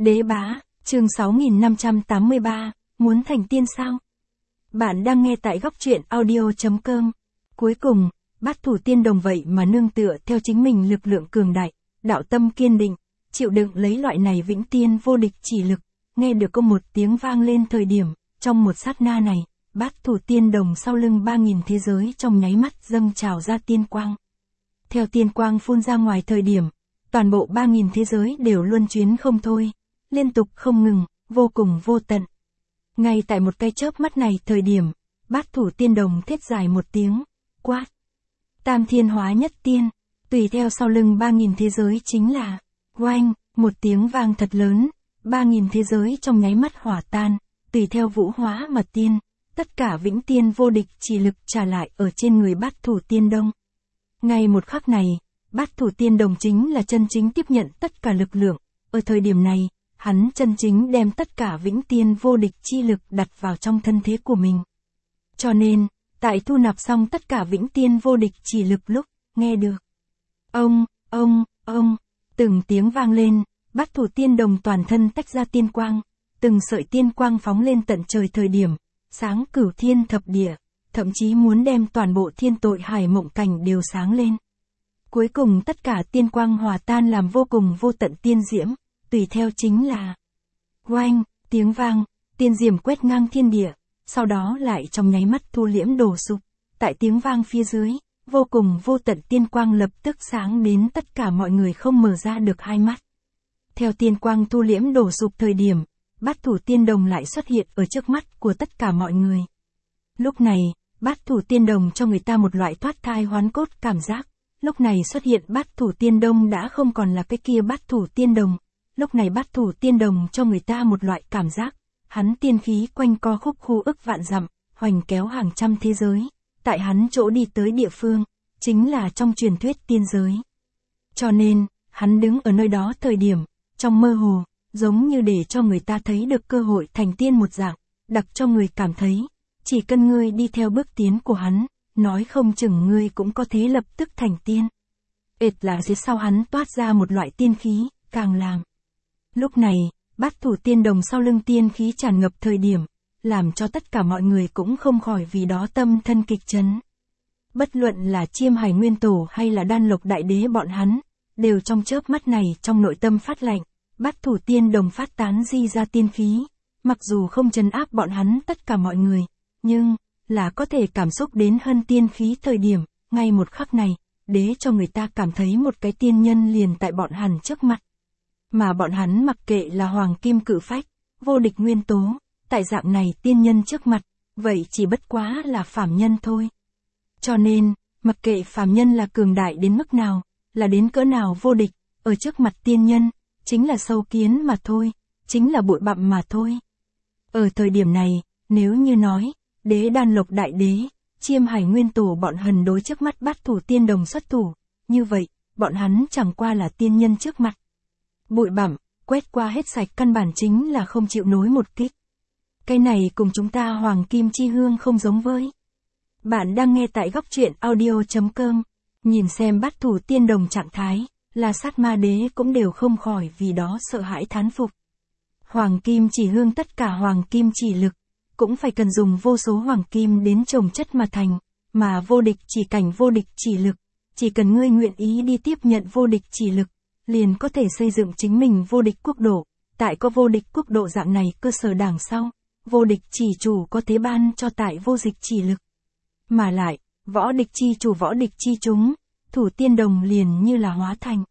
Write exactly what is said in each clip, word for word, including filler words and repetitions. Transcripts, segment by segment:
Đế bá, chương sáu nghìn năm trăm tám mươi ba, muốn thành tiên sao? Bạn đang nghe tại góc truyện audio chấm com. Cuối cùng, Bát Thủ Tiên Đồng vậy mà nương tựa theo chính mình lực lượng cường đại, đạo tâm kiên định, chịu đựng lấy loại này vĩnh tiên vô địch chỉ lực, nghe được có một tiếng vang lên thời điểm, trong một sát na này, Bát Thủ Tiên Đồng sau lưng ba nghìn thế giới trong nháy mắt dâng trào ra tiên quang. Theo tiên quang phun ra ngoài thời điểm, toàn bộ ba nghìn thế giới đều luân chuyển không thôi, liên tục không ngừng, vô cùng vô tận. Ngay tại một cái chớp mắt này thời điểm, Bát Thủ Tiên Đồng thét dài một tiếng, quát. Tam thiên hóa nhất tiên, tùy theo sau lưng ba nghìn thế giới chính là, oanh, một tiếng vang thật lớn, ba nghìn thế giới trong nháy mắt hỏa tan, tùy theo vũ hóa mà tiên, tất cả vĩnh tiên vô địch chỉ lực trả lại ở trên người Bát Thủ Tiên Đồng. Ngay một khắc này, Bát Thủ Tiên Đồng chính là chân chính tiếp nhận tất cả lực lượng, ở thời điểm này, hắn chân chính đem tất cả vĩnh tiên vô địch chi lực đặt vào trong thân thế của mình. Cho nên, tại thu nạp xong tất cả vĩnh tiên vô địch chỉ lực lúc, nghe được. Ông, ông, ông, từng tiếng vang lên, Bát Thủ Tiên Đồng toàn thân tách ra tiên quang, từng sợi tiên quang phóng lên tận trời thời điểm, sáng cửu thiên thập địa, thậm chí muốn đem toàn bộ thiên tội hải mộng cảnh đều sáng lên. Cuối cùng tất cả tiên quang hòa tan làm vô cùng vô tận tiên diễm, tùy theo chính là oanh, tiếng vang, tiên diễm quét ngang thiên địa, sau đó lại trong nháy mắt thu liễm đổ sụp, tại tiếng vang phía dưới, vô cùng vô tận tiên quang lập tức sáng đến tất cả mọi người không mở ra được hai mắt. Theo tiên quang thu liễm đổ sụp thời điểm, Bát Thủ Tiên Đồng lại xuất hiện ở trước mắt của tất cả mọi người. Lúc này, Bát Thủ Tiên Đồng cho người ta một loại thoát thai hoán cốt cảm giác. Lúc này xuất hiện Bát Thủ Tiên Đồng đã không còn là cái kia Bát Thủ Tiên Đồng. Lúc này Bát Thủ Tiên Đồng cho người ta một loại cảm giác, hắn tiên khí quanh co khúc khu ức vạn dặm, hoành kéo hàng trăm thế giới. Tại hắn chỗ đi tới địa phương, chính là trong truyền thuyết tiên giới. Cho nên, hắn đứng ở nơi đó thời điểm, trong mơ hồ, giống như để cho người ta thấy được cơ hội thành tiên một dạng, đặc cho người cảm thấy, chỉ cần ngươi đi theo bước tiến của hắn, nói không chừng ngươi cũng có thể lập tức thành tiên. Ệt là phía sau hắn toát ra một loại tiên khí, càng làm. Lúc này, Bát Thủ Tiên Đồng sau lưng tiên khí tràn ngập thời điểm, làm cho tất cả mọi người cũng không khỏi vì đó tâm thân kịch chấn. Bất luận là Chiêm Hải Nguyên Tổ hay là Đan Lộc Đại Đế bọn hắn, đều trong chớp mắt này trong nội tâm phát lạnh, Bát Thủ Tiên Đồng phát tán di ra tiên khí, mặc dù không trấn áp bọn hắn tất cả mọi người, nhưng là có thể cảm xúc đến hơn tiên khí thời điểm, ngay một khắc này, đế cho người ta cảm thấy một cái tiên nhân liền tại bọn hắn trước mặt. Mà bọn hắn mặc kệ là hoàng kim cự phách, vô địch nguyên tố, tại dạng này tiên nhân trước mặt, vậy chỉ bất quá là phàm nhân thôi. Cho nên, mặc kệ phàm nhân là cường đại đến mức nào, là đến cỡ nào vô địch, ở trước mặt tiên nhân, chính là sâu kiến mà thôi, chính là bụi bặm mà thôi. Ở thời điểm này, nếu như nói, đế Đan Lộc Đại Đế, Chiêm Hải Nguyên Tổ bọn hần đối trước mắt Bát Thủ Tiên Đồng xuất thủ, như vậy, bọn hắn chẳng qua là tiên nhân trước mặt. Bụi bặm, quét qua hết sạch căn bản chính là không chịu nối một kích. Cái này cùng chúng ta Hoàng Kim Chi Hương không giống với. Bạn đang nghe tại góc truyện audio chấm com, nhìn xem Bát Thủ Tiên Đồng trạng thái, là sát ma đế cũng đều không khỏi vì đó sợ hãi thán phục. Hoàng Kim Chỉ Hương tất cả Hoàng Kim Chỉ lực, cũng phải cần dùng vô số Hoàng Kim đến trồng chất mà thành, mà vô địch chỉ cảnh vô địch chỉ lực, chỉ cần ngươi nguyện ý đi tiếp nhận vô địch chỉ lực, liền có thể xây dựng chính mình vô địch quốc độ, tại có vô địch quốc độ dạng này cơ sở đằng sau, vô địch chỉ chủ có thế ban cho tại vô địch chỉ lực. Mà lại, võ địch chi chủ võ địch chi chúng, Thủ Tiên Đồng liền như là hóa thành.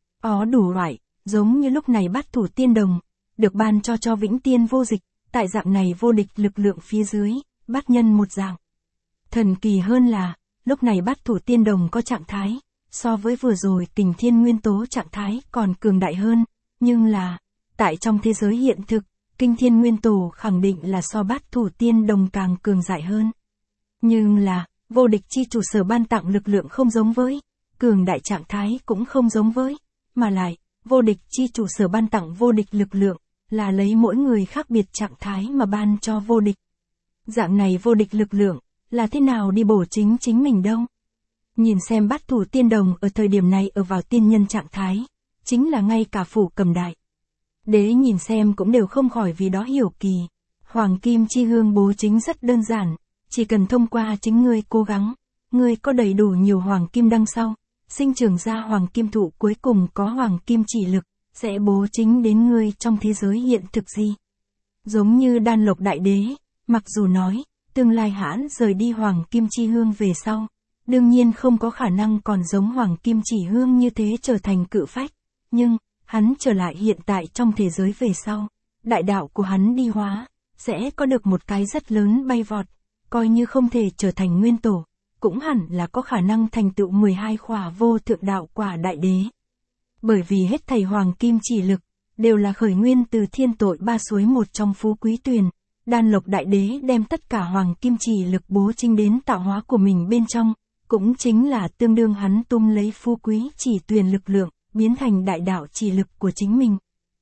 Ó đủ loại, giống như lúc này Bát Thủ Tiên Đồng, được ban cho cho vĩnh tiên vô dịch, tại dạng này vô địch lực lượng phía dưới, bát nhân một dạng. Thần kỳ hơn là, lúc này Bát Thủ Tiên Đồng có trạng thái, so với vừa rồi Kình Thiên Nguyên Tố trạng thái còn cường đại hơn, nhưng là, tại trong thế giới hiện thực, Kinh Thiên Nguyên Tố khẳng định là so Bát Thủ Tiên Đồng càng cường đại hơn. Nhưng là, vô địch chi chủ sở ban tặng lực lượng không giống với, cường đại trạng thái cũng không giống với, mà lại, vô địch chi chủ sở ban tặng vô địch lực lượng, là lấy mỗi người khác biệt trạng thái mà ban cho vô địch. Dạng này vô địch lực lượng, là thế nào đi bổ chính chính mình đâu? Nhìn xem Bát Thủ Tiên Đồng ở thời điểm này ở vào tiên nhân trạng thái, chính là ngay cả phủ cầm đại Đế nhìn xem cũng đều không khỏi vì đó hiểu kỳ. Hoàng kim chi hương bố chính rất đơn giản, chỉ cần thông qua chính ngươi cố gắng, ngươi có đầy đủ nhiều hoàng kim đằng sau, sinh trưởng ra hoàng kim thụ cuối cùng có hoàng kim chỉ lực, sẽ bố chính đến ngươi trong thế giới hiện thực gì. Giống như Đan Lộc Đại Đế, mặc dù nói, tương lai hãn rời đi hoàng kim chi hương về sau, đương nhiên không có khả năng còn giống hoàng kim chỉ hương như thế trở thành cự phách, nhưng, hắn trở lại hiện tại trong thế giới về sau, đại đạo của hắn đi hóa, sẽ có được một cái rất lớn bay vọt, coi như không thể trở thành nguyên tổ, cũng hẳn là có khả năng thành tựu mười hai khỏa vô thượng đạo quả đại đế. Bởi vì hết thầy hoàng kim chỉ lực, đều là khởi nguyên từ thiên tội ba suối một trong Phú Quý Tuyền, Đan Lộc Đại Đế đem tất cả hoàng kim chỉ lực bố chính đến tạo hóa của mình bên trong, cũng chính là tương đương hắn tung lấy Phú Quý chỉ tuyền lực lượng, biến thành đại đạo chỉ lực của chính mình.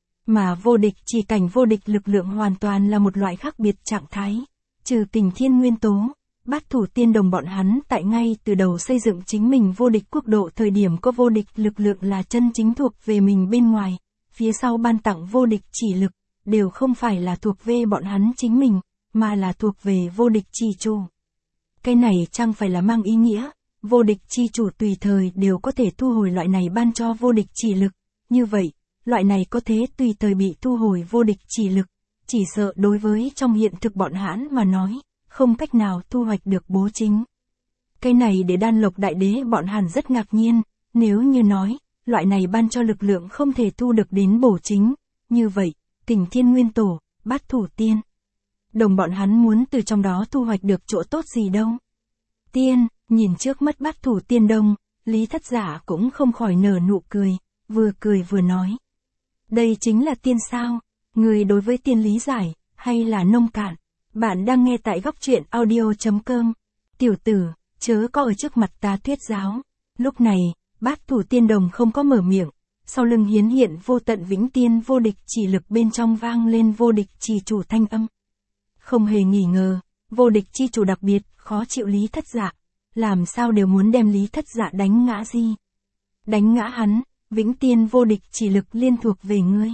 Mà vô địch chỉ cảnh vô địch lực lượng hoàn toàn là một loại khác biệt trạng thái, trừ Kình Thiên Nguyên Tố, Bát Thủ Tiên Đồng bọn hắn tại ngay từ đầu xây dựng chính mình vô địch quốc độ thời điểm có vô địch lực lượng là chân chính thuộc về mình bên ngoài, phía sau ban tặng vô địch chỉ lực, đều không phải là thuộc về bọn hắn chính mình, mà là thuộc về vô địch chi chủ. Cái này chẳng phải là mang ý nghĩa, vô địch chi chủ tùy thời đều có thể thu hồi loại này ban cho vô địch chỉ lực, như vậy, loại này có thể tùy thời bị thu hồi vô địch chỉ lực, chỉ sợ đối với trong hiện thực bọn hãn mà nói, không cách nào thu hoạch được bố chính. Cái này để Đan Lộc Đại Đế bọn hàn rất ngạc nhiên, nếu như nói, loại này ban cho lực lượng không thể thu được đến bổ chính, như vậy, Kình Thiên Nguyên Tổ, Bát Thủ Tiên Đồng bọn hắn muốn từ trong đó thu hoạch được chỗ tốt gì đâu. Tiên, nhìn trước mắt Bát Thủ Tiên Đồng, Lý Thất Giả cũng không khỏi nở nụ cười, vừa cười vừa nói. Đây chính là tiên sao, người đối với tiên lý giải, hay là nông cạn. Bạn đang nghe tại góc truyện audio chấm com. Tiểu tử, chớ có ở trước mặt ta thuyết giáo. Lúc này, Bát Thủ Tiên Đồng không có mở miệng, sau lưng hiến hiện vô tận vĩnh tiên vô địch chỉ lực bên trong vang lên vô địch chỉ chủ thanh âm. Không hề nghi ngờ, vô địch chi chủ đặc biệt, khó chịu Lý Thất Dạ, làm sao đều muốn đem Lý Thất Dạ đánh ngã gì. Đánh ngã hắn, vĩnh tiên vô địch chỉ lực liên thuộc về ngươi.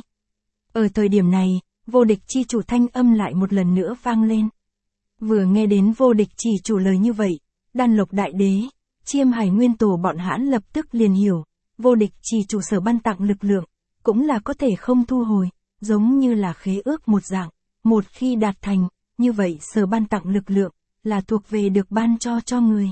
Ở thời điểm này, vô địch chi chủ thanh âm lại một lần nữa vang lên. Vừa nghe đến vô địch chỉ chủ lời như vậy, Đan Lộc Đại Đế, Chiêm Hải Nguyên Tổ bọn hãn lập tức liền hiểu, vô địch chỉ chủ sở ban tặng lực lượng, cũng là có thể không thu hồi, giống như là khế ước một dạng, một khi đạt thành, như vậy sở ban tặng lực lượng, là thuộc về được ban cho cho người.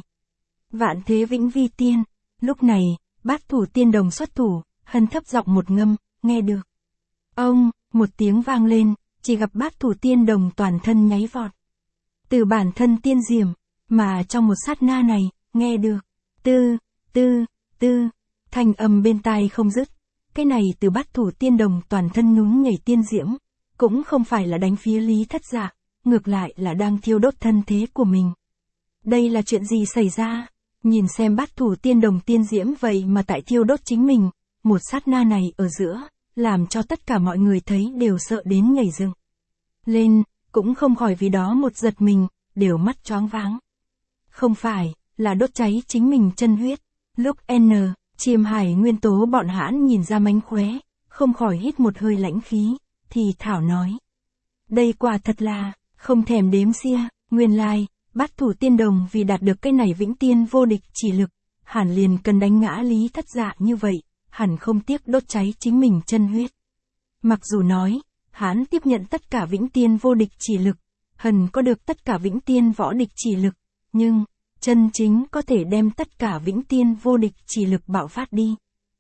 Vạn thế vĩnh vi tiên, lúc này, Bát Thủ Tiên Đồng xuất thủ, hân thấp giọng một ngâm, nghe được. Ông, một tiếng vang lên, chỉ gặp Bát Thủ Tiên Đồng toàn thân nháy vọt. Từ bản thân tiên diệm, mà trong một sát na này, nghe được. Tư, tư, tư, thanh âm bên tai không dứt. Cái này từ Bát Thủ Tiên Đồng toàn thân nhún nhảy tiên diễm, cũng không phải là đánh phía Lý Thất Dạ, ngược lại là đang thiêu đốt thân thế của mình. Đây là chuyện gì xảy ra? Nhìn xem Bát Thủ Tiên Đồng tiên diễm vậy mà tại thiêu đốt chính mình, một sát na này ở giữa, làm cho tất cả mọi người thấy đều sợ đến nhảy dựng lên, cũng không khỏi vì đó một giật mình, đều mắt choáng váng. Không phải, là đốt cháy chính mình chân huyết. Lúc N, Chiêm Hải Nguyên Tố bọn hãn nhìn ra mánh khóe, không khỏi hít một hơi lãnh khí, thì thảo nói. Đây quả thật là, không thèm đếm xia, nguyên lai, Bát Thủ Tiên Đồng vì đạt được cái này vĩnh tiên vô địch chỉ lực, hẳn liền cần đánh ngã Lý Thất Dạ như vậy, hẳn không tiếc đốt cháy chính mình chân huyết. Mặc dù nói, hắn tiếp nhận tất cả vĩnh tiên vô địch chỉ lực, hẳn có được tất cả vĩnh tiên võ địch chỉ lực, nhưng, chân chính có thể đem tất cả vĩnh tiên vô địch chỉ lực bạo phát đi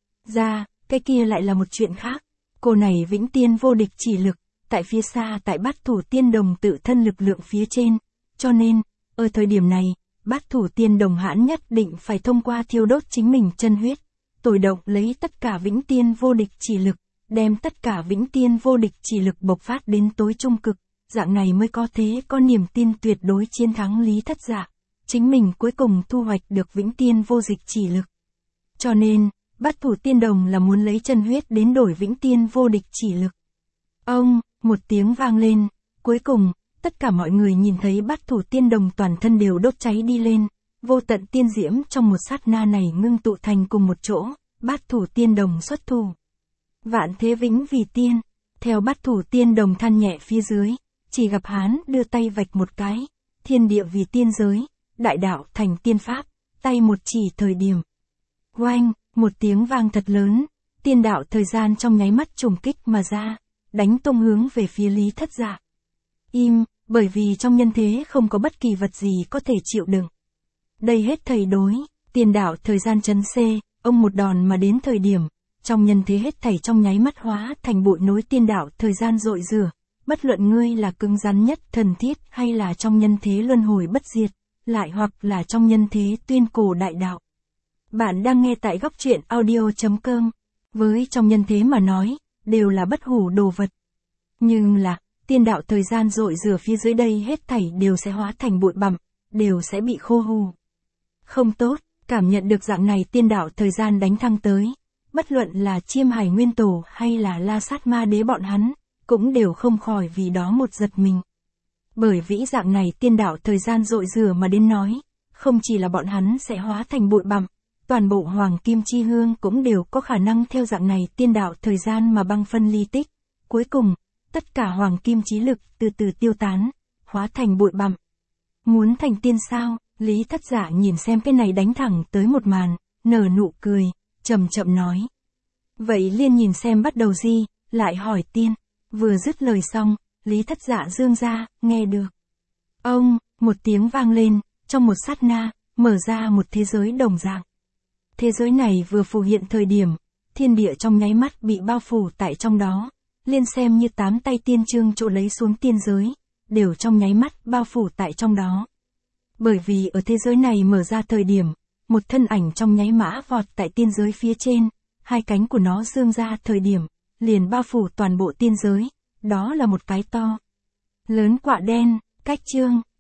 ra, cái kia lại là một chuyện khác. Cô này vĩnh tiên vô địch chỉ lực, tại phía xa tại Bát Thủ Tiên Đồng tự thân lực lượng phía trên, cho nên, ở thời điểm này, Bát Thủ Tiên Đồng hãn nhất định phải thông qua thiêu đốt chính mình chân huyết, tối động lấy tất cả vĩnh tiên vô địch chỉ lực, đem tất cả vĩnh tiên vô địch chỉ lực bộc phát đến tối trung cực, dạng này mới có thế có niềm tin tuyệt đối chiến thắng Lý Thất Dạ, chính mình cuối cùng thu hoạch được vĩnh tiên vô địch chỉ lực. Cho nên, Bát Thủ Tiên Đồng là muốn lấy chân huyết đến đổi vĩnh tiên vô địch chỉ lực. Ông, một tiếng vang lên, cuối cùng, tất cả mọi người nhìn thấy Bát Thủ Tiên Đồng toàn thân đều đốt cháy đi lên, vô tận tiên diễm trong một sát na này ngưng tụ thành cùng một chỗ, Bát Thủ Tiên Đồng xuất thủ. Vạn thế vĩnh vì tiên, Theo Bát Thủ Tiên Đồng than nhẹ phía dưới, chỉ gặp hắn đưa tay vạch một cái, thiên địa vì tiên giới, đại đạo thành tiên pháp, tay một chỉ thời điểm. Oanh, một tiếng vang thật lớn, tiên đạo thời gian trong nháy mắt trùng kích mà ra, đánh tung hướng về phía Lý Thất Dạ. Im, bởi vì trong nhân thế không có bất kỳ vật gì có thể chịu đựng. Đây hết thầy đối, tiên đạo thời gian chấn xê, ông một đòn mà đến thời điểm, trong nhân thế hết thảy trong nháy mắt hóa thành bụi nối tiên đạo thời gian dội rửa, bất luận ngươi là cứng rắn nhất thần thiết hay là trong nhân thế luân hồi bất diệt, lại hoặc là trong nhân thế tuyên cổ đại đạo. Bạn đang nghe tại góc truyện audio chấm com, với trong nhân thế mà nói, đều là bất hủ đồ vật. Nhưng là, tiên đạo thời gian dội rửa phía dưới đây hết thảy đều sẽ hóa thành bụi bặm, đều sẽ bị khô hù. Không tốt, cảm nhận được dạng này tiên đạo thời gian đánh thăng tới, bất luận là Chiêm Hải Nguyên Tổ hay là La Sát Ma Đế bọn hắn, cũng đều không khỏi vì đó một giật mình. Bởi vĩ dạng này tiên đạo thời gian dội rửa mà đến nói, không chỉ là bọn hắn sẽ hóa thành bụi bặm, toàn bộ Hoàng Kim Chi Hương cũng đều có khả năng theo dạng này tiên đạo thời gian mà băng phân ly tích. Cuối cùng, tất cả Hoàng Kim Chí lực từ từ tiêu tán, hóa thành bụi bặm. Muốn thành tiên sao? Lý Thất Dạ nhìn xem cái này đánh thẳng tới một màn, nở nụ cười, chậm chậm nói. Vậy liên nhìn xem bắt đầu gì, lại hỏi tiên. Vừa dứt lời xong, Lý Thất Dạ dương ra, nghe được. Ông, một tiếng vang lên, trong một sát na, mở ra một thế giới đồng dạng. Thế giới này vừa phù hiện thời điểm, thiên địa trong nháy mắt bị bao phủ tại trong đó, liên xem như tám tay tiên chương chỗ lấy xuống tiên giới, đều trong nháy mắt bao phủ tại trong đó. Bởi vì ở thế giới này mở ra thời điểm, một thân ảnh trong nháy mã vọt tại tiên giới phía trên, hai cánh của nó dương ra thời điểm, liền bao phủ toàn bộ tiên giới, đó là một cái to lớn quạ đen, cách chương,